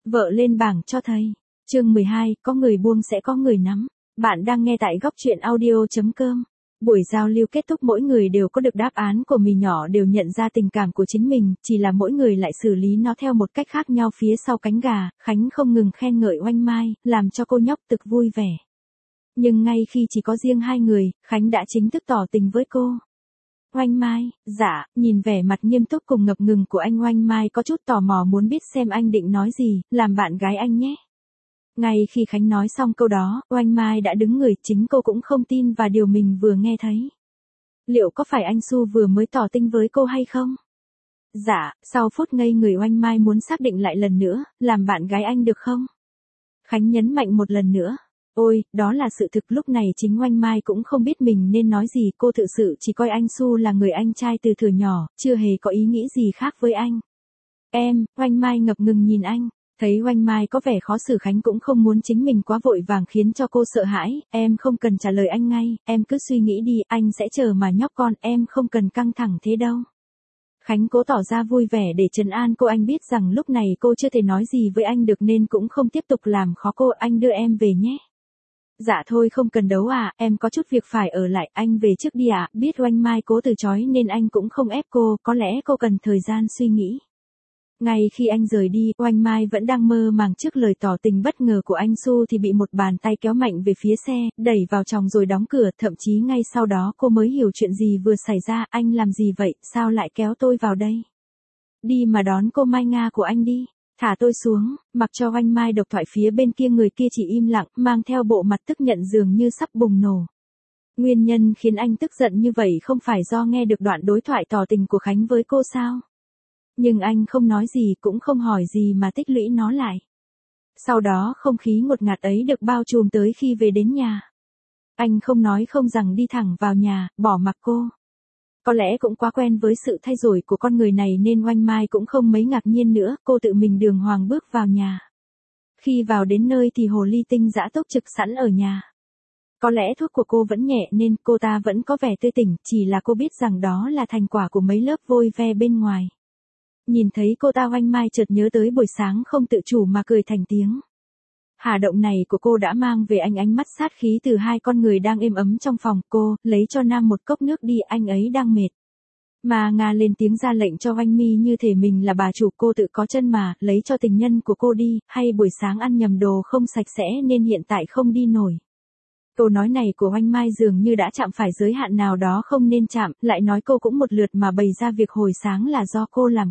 Vợ lên bảng cho thầy. Chương 12, có người buông sẽ có người nắm. Bạn đang nghe tại góc truyện audio.com. Buổi giao lưu kết thúc, mỗi người đều có được đáp án của mình, nhỏ đều nhận ra tình cảm của chính mình, chỉ là mỗi người lại xử lý nó theo một cách khác nhau. Phía sau cánh gà, Khánh không ngừng khen ngợi Oanh Mai, làm cho cô nhóc Tực vui vẻ. Nhưng ngay khi chỉ có riêng hai người, Khánh đã chính thức tỏ tình với cô. Oanh Mai, dạ, nhìn vẻ mặt nghiêm túc cùng ngập ngừng của anh, Oanh Mai có chút tò mò muốn biết xem anh định nói gì, làm bạn gái anh nhé. Ngay khi Khánh nói xong câu đó, Oanh Mai đã đứng người, chính cô cũng không tin vào điều mình vừa nghe thấy. Liệu có phải anh Su vừa mới tỏ tình với cô hay không? Dạ, sau phút ngây người Oanh Mai muốn xác định lại lần nữa, làm bạn gái anh được không? Khánh nhấn mạnh một lần nữa. Ôi, đó là sự thực. Lúc này chính Oanh Mai cũng không biết mình nên nói gì, cô thực sự chỉ coi anh Su là người anh trai từ thuở nhỏ, chưa hề có ý nghĩ gì khác với anh. Em, Oanh Mai ngập ngừng nhìn anh, thấy Oanh Mai có vẻ khó xử, Khánh cũng không muốn chính mình quá vội vàng khiến cho cô sợ hãi. Em không cần trả lời anh ngay, em cứ suy nghĩ đi, anh sẽ chờ mà nhóc con, em không cần căng thẳng thế đâu. Khánh cố tỏ ra vui vẻ để trấn an cô, anh biết rằng lúc này cô chưa thể nói gì với anh được nên cũng không tiếp tục làm khó cô. Anh đưa em về nhé. Dạ thôi không cần đấu à, em có chút việc phải ở lại, anh về trước đi ạ. Biết Oanh Mai cố từ chối nên anh cũng không ép cô, có lẽ cô cần thời gian suy nghĩ. Ngay khi anh rời đi, Oanh Mai vẫn đang mơ màng trước lời tỏ tình bất ngờ của anh Su thì bị một bàn tay kéo mạnh về phía xe, đẩy vào trong rồi đóng cửa, thậm chí ngay sau đó cô mới hiểu chuyện gì vừa xảy ra. Anh làm gì vậy, sao lại kéo tôi vào đây? Đi mà đón cô Mai Nga của anh đi. Thả tôi xuống, mặc cho Oanh Mai độc thoại, phía bên kia người kia chỉ im lặng, mang theo bộ mặt tức giận dường như sắp bùng nổ. Nguyên nhân khiến anh tức giận như vậy không phải do nghe được đoạn đối thoại tỏ tình của Khánh với cô sao? Nhưng anh không nói gì cũng không hỏi gì mà tích lũy nó lại. Sau đó không khí ngột ngạt ấy được bao trùm tới khi về đến nhà. Anh không nói không rằng đi thẳng vào nhà, bỏ mặc cô. Có lẽ cũng quá quen với sự thay đổi của con người này nên Oanh Mai cũng không mấy ngạc nhiên nữa, cô tự mình đường hoàng bước vào nhà. Khi vào đến nơi thì hồ ly tinh dã túc trực sẵn ở nhà. Có lẽ thuốc của cô vẫn nhẹ nên cô ta vẫn có vẻ tươi tỉnh, chỉ là cô biết rằng đó là thành quả của mấy lớp vôi ve bên ngoài. Nhìn thấy cô ta, Oanh Mai chợt nhớ tới buổi sáng không tự chủ mà cười thành tiếng. Hà động này của cô đã mang về anh ánh mắt sát khí từ hai con người đang êm ấm trong phòng. Cô, lấy cho Nam một cốc nước đi, anh ấy đang mệt. Mà Nga lên tiếng ra lệnh cho Oanh Mi như thể mình là bà chủ, cô tự có chân mà, lấy cho tình nhân của cô đi, hay buổi sáng ăn nhầm đồ không sạch sẽ nên hiện tại không đi nổi. Câu nói này của Oanh Mai dường như đã chạm phải giới hạn nào đó không nên chạm, lại nói cô cũng một lượt mà bày ra việc hồi sáng là do cô làm.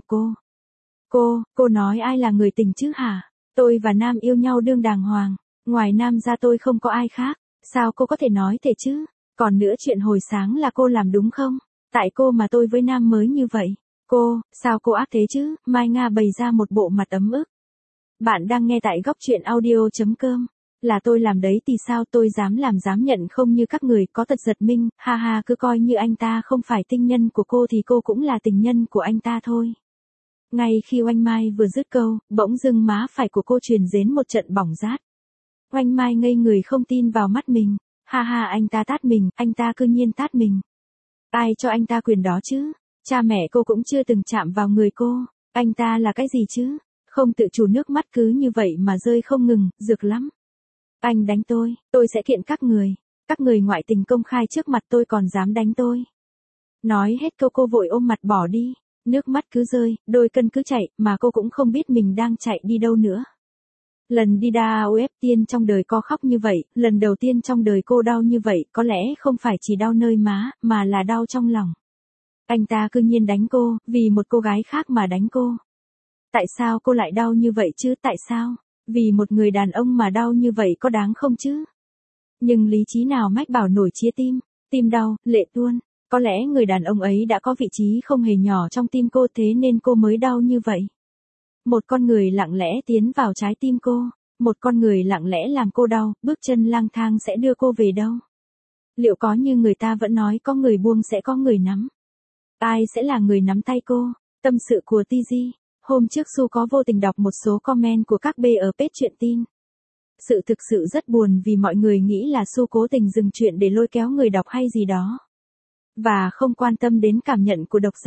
Cô nói ai là người tình chứ hả? Tôi và Nam yêu nhau đương đàng hoàng, ngoài Nam ra tôi không có ai khác, sao cô có thể nói thế chứ? Còn nữa, chuyện hồi sáng là cô làm đúng không? Tại cô mà tôi với Nam mới như vậy. Sao cô ác thế chứ? Mai Nga bày ra một bộ mặt ấm ức. Bạn đang nghe tại góc truyện audio.com. Là tôi làm đấy thì sao, tôi dám làm dám nhận không như các người có tật giật mình, ha ha, cứ coi như anh ta không phải tình nhân của cô thì cô cũng là tình nhân của anh ta thôi. Ngay khi Oanh Mai vừa dứt câu, bỗng dưng má phải của cô truyền đến một trận bỏng rát. Oanh Mai ngây người không tin vào mắt mình, ha ha, anh ta tát mình, anh ta cư nhiên tát mình. Ai cho anh ta quyền đó chứ? Cha mẹ cô cũng chưa từng chạm vào người cô, anh ta là cái gì chứ? Không tự chủ, nước mắt cứ như vậy mà rơi không ngừng, rực lắm. Anh đánh tôi sẽ kiện các người ngoại tình công khai trước mặt tôi còn dám đánh tôi. Nói hết câu cô vội ôm mặt bỏ đi, nước mắt cứ rơi, đôi cân cứ chạy, mà cô cũng không biết mình đang chạy đi đâu nữa. Lần đi DAOF tiên trong đời cô khóc như vậy, lần đầu tiên trong đời cô đau như vậy, có lẽ không phải chỉ đau nơi má, mà là đau trong lòng. Anh ta cư nhiên đánh cô, vì một cô gái khác mà đánh cô. Tại sao cô lại đau như vậy chứ, tại sao? Vì một người đàn ông mà đau như vậy có đáng không chứ? Nhưng lý trí nào mách bảo nổi chia tim đau, lệ tuôn. Có lẽ người đàn ông ấy đã có vị trí không hề nhỏ trong tim cô, thế nên cô mới đau như vậy. Một con người lặng lẽ tiến vào trái tim cô, một con người lặng lẽ làm cô đau, bước chân lang thang sẽ đưa cô về đâu? Liệu có như người ta vẫn nói có người buông sẽ có người nắm? Ai sẽ là người nắm tay cô? Tâm sự của TG. Hôm trước Su có vô tình đọc một số comment của các bê ở page truyện tin. Sự thực sự rất buồn vì mọi người nghĩ là Su cố tình dừng chuyện để lôi kéo người đọc hay gì đó. Và không quan tâm đến cảm nhận của độc giả.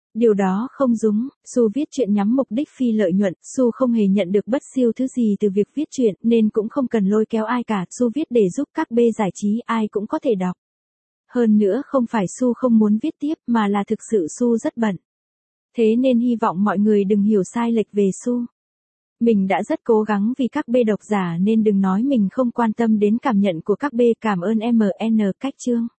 Điều đó không đúng, Su viết truyện nhắm mục đích phi lợi nhuận, Su không hề nhận được bất siêu thứ gì từ việc viết truyện nên cũng không cần lôi kéo ai cả, Su viết để giúp các bê giải trí, ai cũng có thể đọc. Hơn nữa không phải Su không muốn viết tiếp mà là thực sự Su rất bận. Thế nên hy vọng mọi người đừng hiểu sai lệch về Su. Mình đã rất cố gắng vì các bê độc giả nên đừng nói mình không quan tâm đến cảm nhận của các bê, cảm ơn MN Cách Chương.